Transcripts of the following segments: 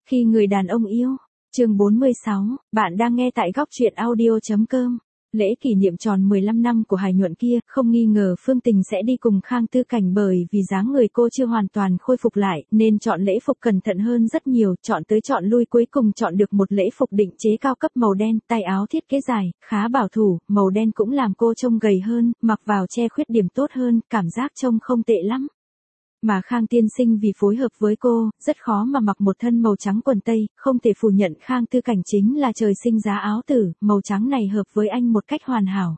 Khi người đàn ông yêu. Chương 46, bạn đang nghe tại góc truyện audio.com. Lễ kỷ niệm tròn 15 năm của Hải Nhuận kia, không nghi ngờ Phương Tình sẽ đi cùng Khang Tư Cảnh, bởi vì dáng người cô chưa hoàn toàn khôi phục lại, nên chọn lễ phục cẩn thận hơn rất nhiều, chọn tới chọn lui cuối cùng chọn được một lễ phục định chế cao cấp màu đen, tay áo thiết kế dài, khá bảo thủ, màu đen cũng làm cô trông gầy hơn, mặc vào che khuyết điểm tốt hơn, cảm giác trông không tệ lắm. Mà Khang tiên sinh vì phối hợp với cô, rất khó mà mặc một thân màu trắng quần tây, không thể phủ nhận Khang Tư Cảnh chính là trời sinh giá áo tử, màu trắng này hợp với anh một cách hoàn hảo.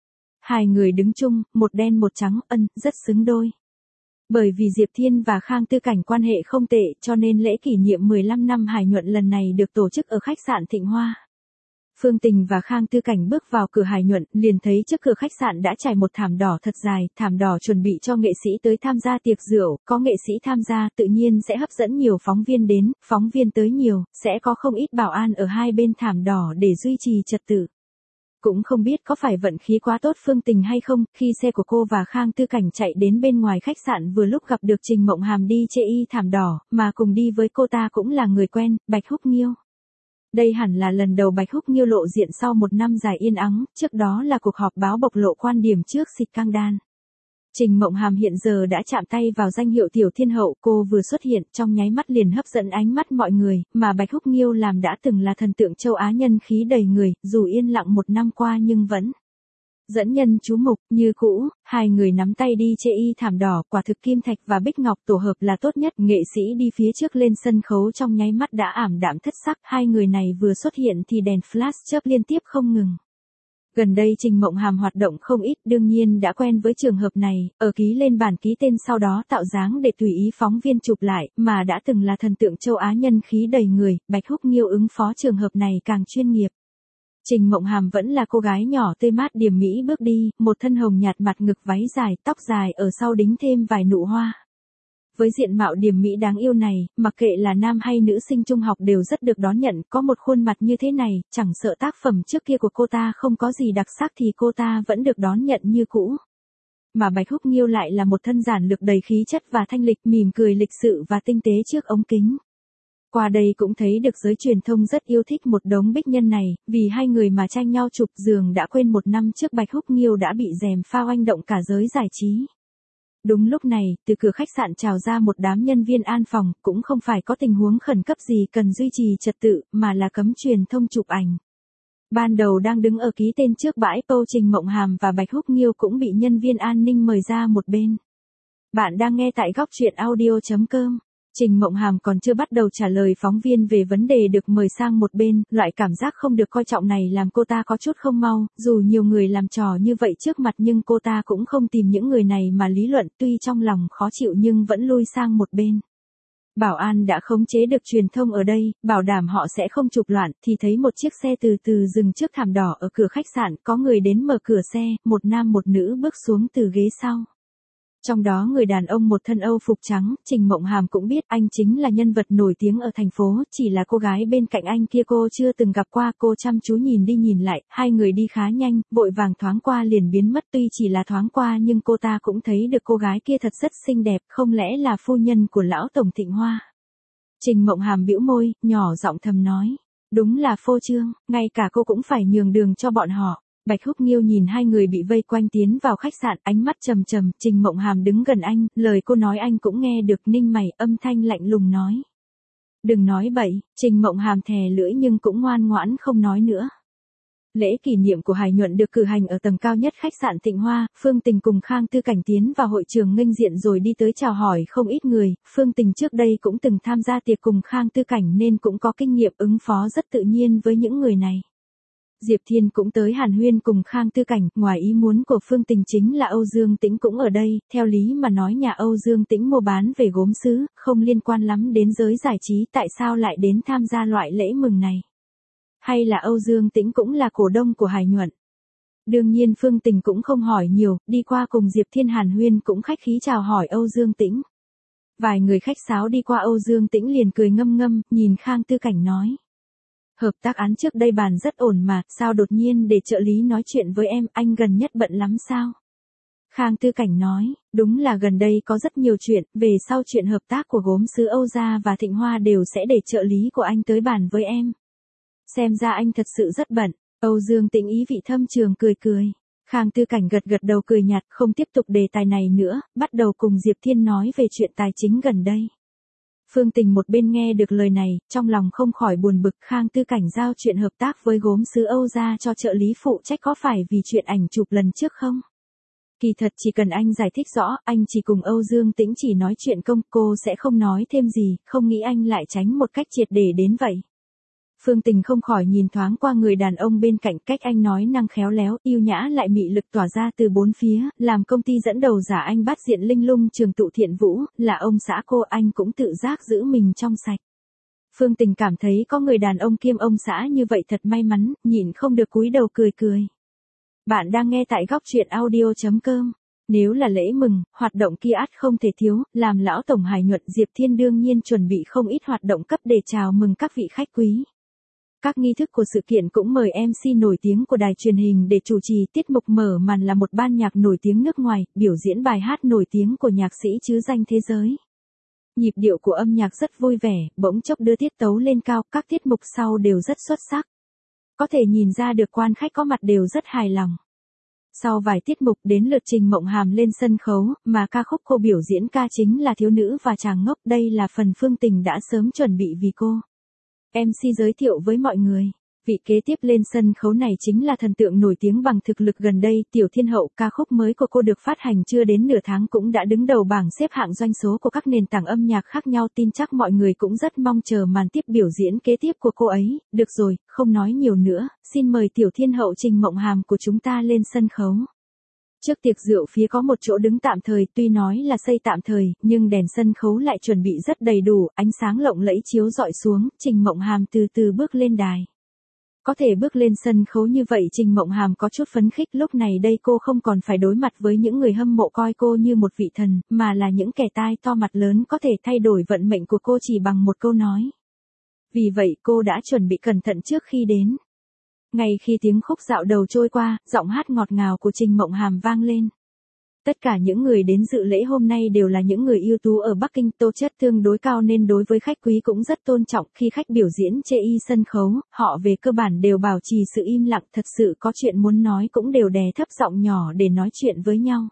Hai người đứng chung, một đen một trắng, rất xứng đôi. Bởi vì Diệp Thiên và Khang Tư Cảnh quan hệ không tệ, cho nên lễ kỷ niệm 15 năm Hải Nhuận lần này được tổ chức ở khách sạn Thịnh Hoa. Phương Tình và Khang Tư Cảnh bước vào cửa Hải Nhuận, liền thấy trước cửa khách sạn đã trải một thảm đỏ thật dài, thảm đỏ chuẩn bị cho nghệ sĩ tới tham gia tiệc rượu, có nghệ sĩ tham gia tự nhiên sẽ hấp dẫn nhiều phóng viên đến, phóng viên tới nhiều, sẽ có không ít bảo an ở hai bên thảm đỏ để duy trì trật tự. Cũng không biết có phải vận khí quá tốt Phương Tình hay không, khi xe của cô và Khang Tư Cảnh chạy đến bên ngoài khách sạn vừa lúc gặp được Trình Mộng Hàm đi chê y thảm đỏ, mà cùng đi với cô ta cũng là người quen, Bạch Húc Nghiêu. Đây hẳn là lần đầu Bạch Húc Nghiêu lộ diện sau một năm dài yên ắng, trước đó là cuộc họp báo bộc lộ quan điểm trước xịt căng đan. Trình Mộng Hàm hiện giờ đã chạm tay vào danh hiệu tiểu thiên hậu, cô vừa xuất hiện trong nháy mắt liền hấp dẫn ánh mắt mọi người, mà Bạch Húc Nghiêu làm đã từng là thần tượng châu Á nhân khí đầy người, dù yên lặng một năm qua nhưng vẫn dẫn nhân chú mục. Như cũ, hai người nắm tay đi chê y thảm đỏ, quả thực Kim Thạch và Bích Ngọc tổ hợp là tốt nhất, nghệ sĩ đi phía trước lên sân khấu trong nháy mắt đã ảm đạm thất sắc, hai người này vừa xuất hiện thì đèn flash chớp liên tiếp không ngừng. Gần đây Trình Mộng Hàm hoạt động không ít, đương nhiên đã quen với trường hợp này, ở ký lên bản ký tên sau đó tạo dáng để tùy ý phóng viên chụp lại, mà đã từng là thần tượng châu Á nhân khí đầy người, Bạch Húc Nghiêu ứng phó trường hợp này càng chuyên nghiệp. Trình Mộng Hàm vẫn là cô gái nhỏ tươi mát điềm mỹ bước đi, một thân hồng nhạt, mặt ngực váy dài, tóc dài ở sau đính thêm vài nụ hoa. Với diện mạo điềm mỹ đáng yêu này, mặc kệ là nam hay nữ sinh trung học đều rất được đón nhận, có một khuôn mặt như thế này, chẳng sợ tác phẩm trước kia của cô ta không có gì đặc sắc thì cô ta vẫn được đón nhận như cũ. Mà Bạch Húc Nghiêu lại là một thân giản lược đầy khí chất và thanh lịch, mỉm cười lịch sự và tinh tế trước ống kính. Qua đây cũng thấy được giới truyền thông rất yêu thích một đống bích nhân này, vì hai người mà tranh nhau chụp giường đã quên một năm trước Bạch Húc Nghiêu đã bị gièm pha oanh động cả giới giải trí. Đúng lúc này, từ cửa khách sạn trào ra một đám nhân viên an phòng, cũng không phải có tình huống khẩn cấp gì cần duy trì trật tự, mà là cấm truyền thông chụp ảnh. Ban đầu đang đứng ở ký tên trước bãi pô Trình Mộng Hàm và Bạch Húc Nghiêu cũng bị nhân viên an ninh mời ra một bên. Bạn đang nghe tại góc truyện audio.com. Trình Mộng Hàm còn chưa bắt đầu trả lời phóng viên về vấn đề được mời sang một bên, loại cảm giác không được coi trọng này làm cô ta có chút không mau, dù nhiều người làm trò như vậy trước mặt nhưng cô ta cũng không tìm những người này mà lý luận, tuy trong lòng khó chịu nhưng vẫn lui sang một bên. Bảo an đã khống chế được truyền thông ở đây, bảo đảm họ sẽ không chụp loạn, thì thấy một chiếc xe từ từ dừng trước thảm đỏ ở cửa khách sạn, có người đến mở cửa xe, một nam một nữ bước xuống từ ghế sau. Trong đó người đàn ông một thân Âu phục trắng, Trình Mộng Hàm cũng biết anh chính là nhân vật nổi tiếng ở thành phố, chỉ là cô gái bên cạnh anh kia cô chưa từng gặp qua, cô chăm chú nhìn đi nhìn lại, hai người đi khá nhanh, vội vàng thoáng qua liền biến mất, tuy chỉ là thoáng qua nhưng cô ta cũng thấy được cô gái kia thật rất xinh đẹp, không lẽ là phu nhân của lão tổng Thịnh Hoa. Trình Mộng Hàm bĩu môi, nhỏ giọng thầm nói, đúng là phô trương, ngay cả cô cũng phải nhường đường cho bọn họ. Bạch Húc Nghiêu nhìn hai người bị vây quanh tiến vào khách sạn, ánh mắt trầm trầm, Trình Mộng Hàm đứng gần anh, lời cô nói anh cũng nghe được, ninh mày, âm thanh lạnh lùng nói. Đừng nói bậy, Trình Mộng Hàm thè lưỡi nhưng cũng ngoan ngoãn không nói nữa. Lễ kỷ niệm của Hải Nhuận được cử hành ở tầng cao nhất khách sạn Thịnh Hoa, Phương Tình cùng Khang Tư Cảnh tiến vào hội trường nghênh diện rồi đi tới chào hỏi không ít người, Phương Tình trước đây cũng từng tham gia tiệc cùng Khang Tư Cảnh nên cũng có kinh nghiệm ứng phó rất tự nhiên với những người này. Diệp Thiên cũng tới hàn huyên cùng Khang Tư Cảnh, ngoài ý muốn của Phương Tình chính là Âu Dương Tĩnh cũng ở đây, theo lý mà nói nhà Âu Dương Tĩnh mua bán về gốm sứ, không liên quan lắm đến giới giải trí, tại sao lại đến tham gia loại lễ mừng này? Hay là Âu Dương Tĩnh cũng là cổ đông của Hải Nhuận? Đương nhiên Phương Tình cũng không hỏi nhiều, đi qua cùng Diệp Thiên hàn huyên cũng khách khí chào hỏi Âu Dương Tĩnh. Vài người khách sáo đi qua Âu Dương Tĩnh liền cười ngâm ngâm, nhìn Khang Tư Cảnh nói. Hợp tác án trước đây bàn rất ổn mà, sao đột nhiên để trợ lý nói chuyện với em, anh gần nhất bận lắm sao? Khang Tư Cảnh nói, đúng là gần đây có rất nhiều chuyện, về sau chuyện hợp tác của gốm sứ Âu Gia và Thịnh Hoa đều sẽ để trợ lý của anh tới bàn với em. Xem ra anh thật sự rất bận. Âu Dương Tĩnh ý vị thâm trường cười cười. Khang Tư Cảnh gật gật đầu cười nhạt, không tiếp tục đề tài này nữa, bắt đầu cùng Diệp Thiên nói về chuyện tài chính gần đây. Phương Tình một bên nghe được lời này, trong lòng không khỏi buồn bực. Khang Tư Cảnh giao chuyện hợp tác với gốm sứ Âu Gia cho trợ lý phụ trách có phải vì chuyện ảnh chụp lần trước không? Kỳ thật chỉ cần anh giải thích rõ, anh chỉ cùng Âu Dương Tĩnh chỉ nói chuyện công, cô sẽ không nói thêm gì, không nghĩ anh lại tránh một cách triệt để đến vậy. Phương Tình không khỏi nhìn thoáng qua người đàn ông bên cạnh, cách anh nói năng khéo léo, yêu nhã lại mị lực tỏa ra từ bốn phía, làm công ty dẫn đầu giả anh bắt diện linh lung Trường Tụ Thiện Vũ, là ông xã cô, anh cũng tự giác giữ mình trong sạch. Phương Tình cảm thấy có người đàn ông kiêm ông xã như vậy thật may mắn, nhịn không được cúi đầu cười cười. Bạn đang nghe tại góc truyện audio.com. Nếu là lễ mừng, hoạt động kia ắt không thể thiếu, làm lão tổng Hải Nhuận Diệp Thiên đương nhiên chuẩn bị không ít hoạt động cấp để chào mừng các vị khách quý. Các nghi thức của sự kiện cũng mời MC nổi tiếng của đài truyền hình để chủ trì, tiết mục mở màn là một ban nhạc nổi tiếng nước ngoài, biểu diễn bài hát nổi tiếng của nhạc sĩ chứ danh thế giới. Nhịp điệu của âm nhạc rất vui vẻ, bỗng chốc đưa tiết tấu lên cao, các tiết mục sau đều rất xuất sắc. Có thể nhìn ra được quan khách có mặt đều rất hài lòng. Sau vài tiết mục đến lượt Trình Mộng Hàm lên sân khấu, mà ca khúc cô biểu diễn ca chính là Thiếu Nữ và Chàng Ngốc, đây là phần Phương Tình đã sớm chuẩn bị vì cô. MC giới thiệu với mọi người, vị kế tiếp lên sân khấu này chính là thần tượng nổi tiếng bằng thực lực gần đây, Tiểu Thiên Hậu. Ca khúc mới của cô được phát hành chưa đến nửa tháng cũng đã đứng đầu bảng xếp hạng doanh số của các nền tảng âm nhạc khác nhau, tin chắc mọi người cũng rất mong chờ màn tiếp biểu diễn kế tiếp của cô ấy. Được rồi, không nói nhiều nữa, xin mời Tiểu Thiên Hậu Trình Mộng Hàm của chúng ta lên sân khấu. Trước tiệc rượu phía có một chỗ đứng tạm thời, tuy nói là xây tạm thời, nhưng đèn sân khấu lại chuẩn bị rất đầy đủ, ánh sáng lộng lẫy chiếu rọi xuống, Trình Mộng Hàm từ từ bước lên đài. Có thể bước lên sân khấu như vậy Trình Mộng Hàm có chút phấn khích, lúc này đây cô không còn phải đối mặt với những người hâm mộ coi cô như một vị thần, mà là những kẻ tai to mặt lớn có thể thay đổi vận mệnh của cô chỉ bằng một câu nói. Vì vậy cô đã chuẩn bị cẩn thận trước khi đến. Ngay khi tiếng khúc dạo đầu trôi qua, giọng hát ngọt ngào của Trình Mộng Hàm vang lên. Tất cả những người đến dự lễ hôm nay đều là những người ưu tú ở Bắc Kinh, tố chất tương đối cao nên đối với khách quý cũng rất tôn trọng. Khi khách biểu diễn chê y sân khấu, họ về cơ bản đều bảo trì sự im lặng, thật sự có chuyện muốn nói cũng đều đè thấp giọng nhỏ để nói chuyện với nhau.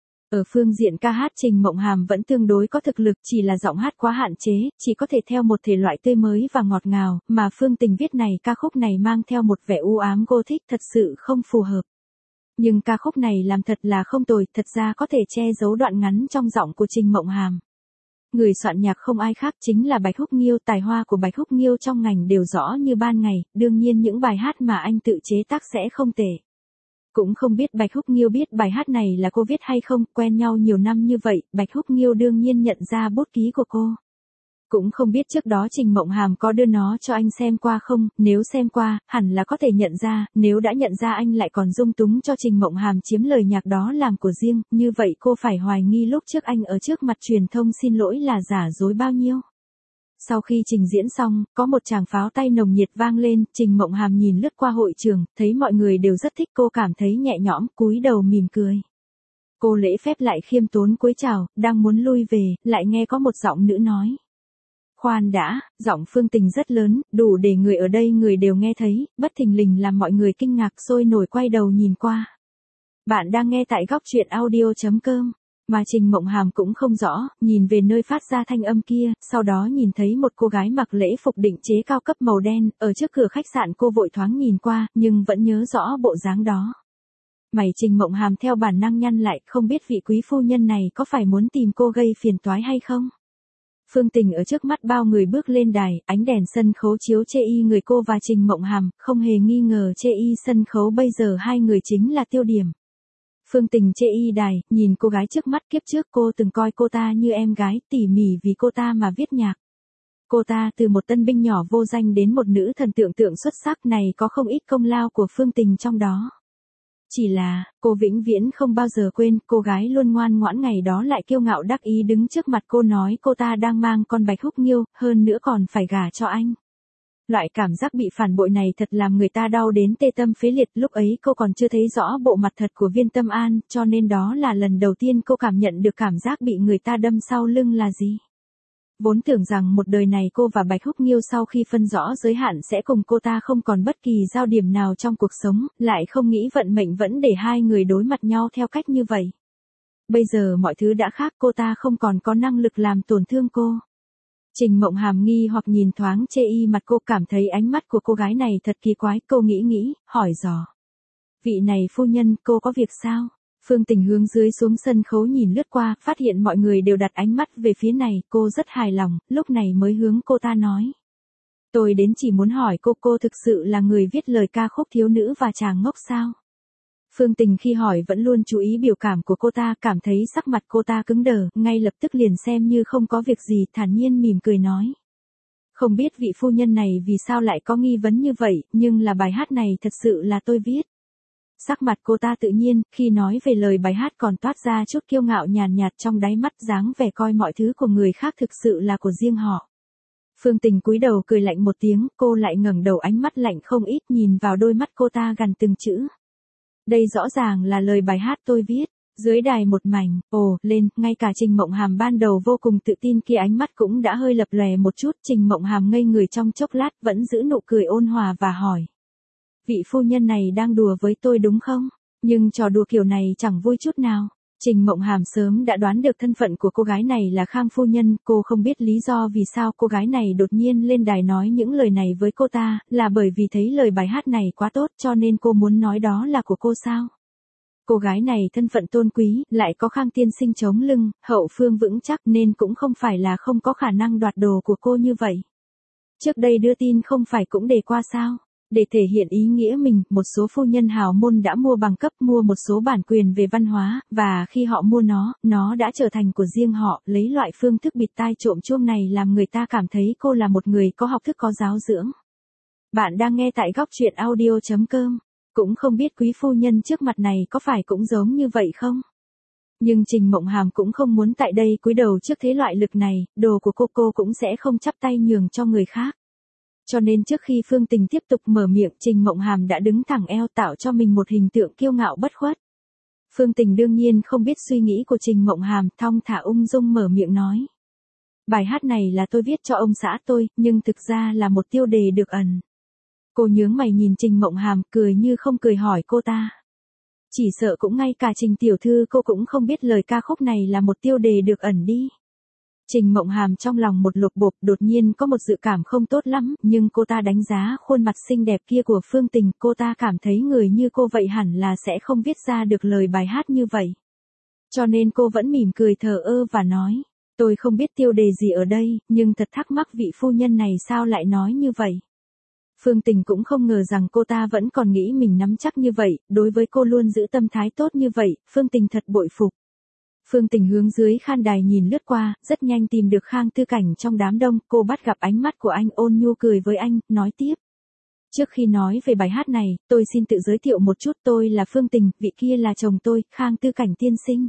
Ở phương diện ca hát Trình Mộng Hàm vẫn tương đối có thực lực, chỉ là giọng hát quá hạn chế, chỉ có thể theo một thể loại tươi mới và ngọt ngào, mà Phương Tình viết này ca khúc này mang theo một vẻ u ám gothic thật sự không phù hợp. Nhưng ca khúc này làm thật là không tồi, thật ra có thể che giấu đoạn ngắn trong giọng của Trình Mộng Hàm. Người soạn nhạc không ai khác chính là Bạch Húc Nghiêu, tài hoa của Bạch Húc Nghiêu trong ngành đều rõ như ban ngày, đương nhiên những bài hát mà anh tự chế tác sẽ không tệ. Cũng không biết Bạch Húc Nghiêu biết bài hát này là cô viết hay không, quen nhau nhiều năm như vậy, Bạch Húc Nghiêu đương nhiên nhận ra bút ký của cô. Cũng không biết trước đó Trình Mộng Hàm có đưa nó cho anh xem qua không, nếu xem qua, hẳn là có thể nhận ra, nếu đã nhận ra anh lại còn dung túng cho Trình Mộng Hàm chiếm lời nhạc đó làm của riêng, như vậy cô phải hoài nghi lúc trước anh ở trước mặt truyền thông xin lỗi là giả dối bao nhiêu. Sau khi trình diễn xong, có một tràng pháo tay nồng nhiệt vang lên, Trình Mộng Hàm nhìn lướt qua hội trường, thấy mọi người đều rất thích cô, cảm thấy nhẹ nhõm, cúi đầu mỉm cười. Cô lễ phép lại khiêm tốn cúi chào, đang muốn lui về, lại nghe có một giọng nữ nói. Khoan đã, giọng Phương Tình rất lớn, đủ để người ở đây người đều nghe thấy, bất thình lình làm mọi người kinh ngạc sôi nổi quay đầu nhìn qua. Bạn đang nghe tại góc truyện audio.com. Mà Trình Mộng Hàm cũng không rõ, nhìn về nơi phát ra thanh âm kia, sau đó nhìn thấy một cô gái mặc lễ phục định chế cao cấp màu đen, ở trước cửa khách sạn. Cô vội thoáng nhìn qua, nhưng vẫn nhớ rõ bộ dáng đó. Mày Trình Mộng Hàm theo bản năng nhăn lại, không biết vị quý phu nhân này có phải muốn tìm cô gây phiền toái hay không? Phương Tình ở trước mắt bao người bước lên đài, ánh đèn sân khấu chiếu chê y người cô và Trình Mộng Hàm, không hề nghi ngờ chê y sân khấu bây giờ hai người chính là tiêu điểm. Phương Tình chê y đài, nhìn cô gái trước mắt, kiếp trước cô từng coi cô ta như em gái, tỉ mỉ vì cô ta mà viết nhạc. Cô ta từ một tân binh nhỏ vô danh đến một nữ thần tượng xuất sắc này có không ít công lao của Phương Tình trong đó. Chỉ là, cô vĩnh viễn không bao giờ quên, cô gái luôn ngoan ngoãn ngày đó lại kiêu ngạo đắc ý đứng trước mặt cô nói cô ta đang mang con Bạch Húc Nghiêu, hơn nữa còn phải gả cho anh. Loại cảm giác bị phản bội này thật làm người ta đau đến tê tâm phế liệt, lúc ấy cô còn chưa thấy rõ bộ mặt thật của Viên Tâm An, cho nên đó là lần đầu tiên cô cảm nhận được cảm giác bị người ta đâm sau lưng là gì. Vốn tưởng rằng một đời này cô và Bạch Húc Nghiêu sau khi phân rõ giới hạn sẽ cùng cô ta không còn bất kỳ giao điểm nào trong cuộc sống, lại không nghĩ vận mệnh vẫn để hai người đối mặt nhau theo cách như vậy. Bây giờ mọi thứ đã khác, cô ta không còn có năng lực làm tổn thương cô. Trình Mộng Hàm nghi hoặc nhìn thoáng chê y mặt cô, cảm thấy ánh mắt của cô gái này thật kỳ quái, cô nghĩ, hỏi dò. Vị này phu nhân, cô có việc sao? Phương Tình hướng dưới xuống sân khấu nhìn lướt qua, phát hiện mọi người đều đặt ánh mắt về phía này, cô rất hài lòng, lúc này mới hướng cô ta nói. Tôi đến chỉ muốn hỏi cô thực sự là người viết lời ca khúc Thiếu Nữ và Chàng Ngốc sao? Phương Tình khi hỏi vẫn luôn chú ý biểu cảm của cô ta, cảm thấy sắc mặt cô ta cứng đờ, ngay lập tức liền xem như không có việc gì, thản nhiên mỉm cười nói. Không biết vị phu nhân này vì sao lại có nghi vấn như vậy, nhưng là bài hát này thật sự là tôi viết. Sắc mặt cô ta tự nhiên, khi nói về lời bài hát còn toát ra chút kiêu ngạo nhàn nhạt trong đáy mắt, dáng vẻ coi mọi thứ của người khác thực sự là của riêng họ. Phương Tình cúi đầu cười lạnh một tiếng, cô lại ngẩng đầu, ánh mắt lạnh không ít, nhìn vào đôi mắt cô ta gần từng chữ. Đây rõ ràng là lời bài hát tôi viết. Dưới đài một mảnh, ồ, lên, ngay cả Trình Mộng Hàm ban đầu vô cùng tự tin kia ánh mắt cũng đã hơi lập lòe một chút. Trình Mộng Hàm ngây người trong chốc lát, vẫn giữ nụ cười ôn hòa và hỏi. Vị phu nhân này đang đùa với tôi đúng không? Nhưng trò đùa kiểu này chẳng vui chút nào. Trình Mộng Hàm sớm đã đoán được thân phận của cô gái này là Khang phu nhân, cô không biết lý do vì sao cô gái này đột nhiên lên đài nói những lời này với cô ta, là bởi vì thấy lời bài hát này quá tốt cho nên cô muốn nói đó là của cô sao? Cô gái này thân phận tôn quý, lại có Khang tiên sinh chống lưng, hậu phương vững chắc nên cũng không phải là không có khả năng đoạt đồ của cô như vậy. Trước đây đưa tin không phải cũng đề qua sao? Để thể hiện ý nghĩa mình, một số phu nhân hào môn đã mua bằng cấp, mua một số bản quyền về văn hóa, và khi họ mua nó đã trở thành của riêng họ, lấy loại phương thức bịt tai trộm chuông này làm người ta cảm thấy cô là một người có học thức, có giáo dưỡng. Bạn đang nghe tại góc truyện audio.com. Cũng không biết quý phu nhân trước mặt này có phải cũng giống như vậy không? Nhưng Trình Mộng Hàm cũng không muốn tại đây cúi đầu trước thế loại lực này, đồ của cô cũng sẽ không chắp tay nhường cho người khác. Cho nên trước khi Phương Tình tiếp tục mở miệng, Trình Mộng Hàm đã đứng thẳng eo tạo cho mình một hình tượng kiêu ngạo bất khuất. Phương Tình đương nhiên không biết suy nghĩ của Trình Mộng Hàm, thong thả ung dung mở miệng nói. Bài hát này là tôi viết cho ông xã tôi, nhưng thực ra là một tiêu đề được ẩn. Cô nhướng mày nhìn Trình Mộng Hàm, cười như không cười hỏi cô ta. Chỉ sợ cũng ngay cả Trình tiểu thư cô cũng không biết lời ca khúc này là một tiêu đề được ẩn đi. Trình Mộng Hàm trong lòng một lục bộp, đột nhiên có một dự cảm không tốt lắm, nhưng cô ta đánh giá khuôn mặt xinh đẹp kia của Phương Tình, cô ta cảm thấy người như cô vậy hẳn là sẽ không viết ra được lời bài hát như vậy. Cho nên cô vẫn mỉm cười thờ ơ và nói, tôi không biết tiêu đề gì ở đây, nhưng thật thắc mắc vị phu nhân này sao lại nói như vậy. Phương Tình cũng không ngờ rằng cô ta vẫn còn nghĩ mình nắm chắc như vậy, đối với cô luôn giữ tâm thái tốt như vậy, Phương Tình thật bội phục. Phương Tình hướng dưới khan đài nhìn lướt qua, rất nhanh tìm được Khang Tư Cảnh trong đám đông, cô bắt gặp ánh mắt của anh, ôn nhu cười với anh, nói tiếp. Trước khi nói về bài hát này, tôi xin tự giới thiệu một chút, tôi là Phương Tình, vị kia là chồng tôi, Khang Tư Cảnh tiên sinh.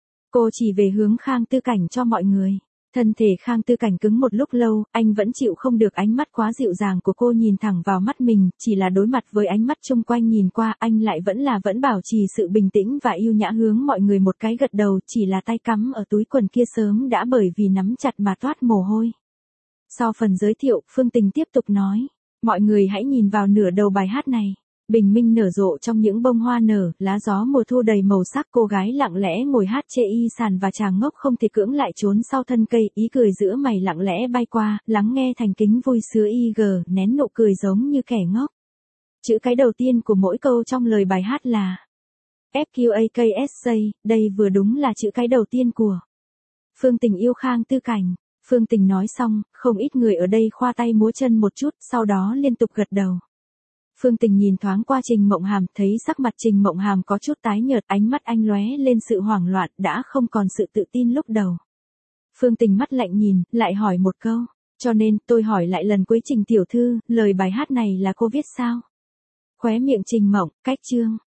Cô chỉ về hướng Khang Tư Cảnh cho mọi người. Thân thể Khang Tư Cảnh cứng một lúc lâu, anh vẫn chịu không được ánh mắt quá dịu dàng của cô nhìn thẳng vào mắt mình, chỉ là đối mặt với ánh mắt chung quanh nhìn qua, anh lại vẫn bảo trì sự bình tĩnh và yêu nhã hướng mọi người một cái gật đầu, chỉ là tay cắm ở túi quần kia sớm đã bởi vì nắm chặt mà toát mồ hôi. Sau phần giới thiệu, Phương Tình tiếp tục nói, mọi người hãy nhìn vào nửa đầu bài hát này. Bình minh nở rộ trong những bông hoa nở, lá gió mùa thu đầy màu sắc, cô gái lặng lẽ ngồi hát chê y sàn và chàng ngốc không thể cưỡng lại trốn sau thân cây, ý cười giữa mày lặng lẽ bay qua, lắng nghe thành kính vui sướng nén nụ cười giống như kẻ ngốc. Chữ cái đầu tiên của mỗi câu trong lời bài hát là FQAKSJ, đây vừa đúng là chữ cái đầu tiên của Phương Tình yêu Khang Tư Cảnh. Phương Tình nói xong, không ít người ở đây khoa tay múa chân một chút, sau đó liên tục gật đầu. Phương Tình nhìn thoáng qua Trình Mộng Hàm, thấy sắc mặt Trình Mộng Hàm có chút tái nhợt, ánh mắt anh lóe lên sự hoảng loạn, đã không còn sự tự tin lúc đầu. Phương Tình mắt lạnh nhìn, lại hỏi một câu, cho nên tôi hỏi lại lần cuối Trình tiểu thư, lời bài hát này là cô viết sao? Khóe miệng Trình Mộng, cách chương.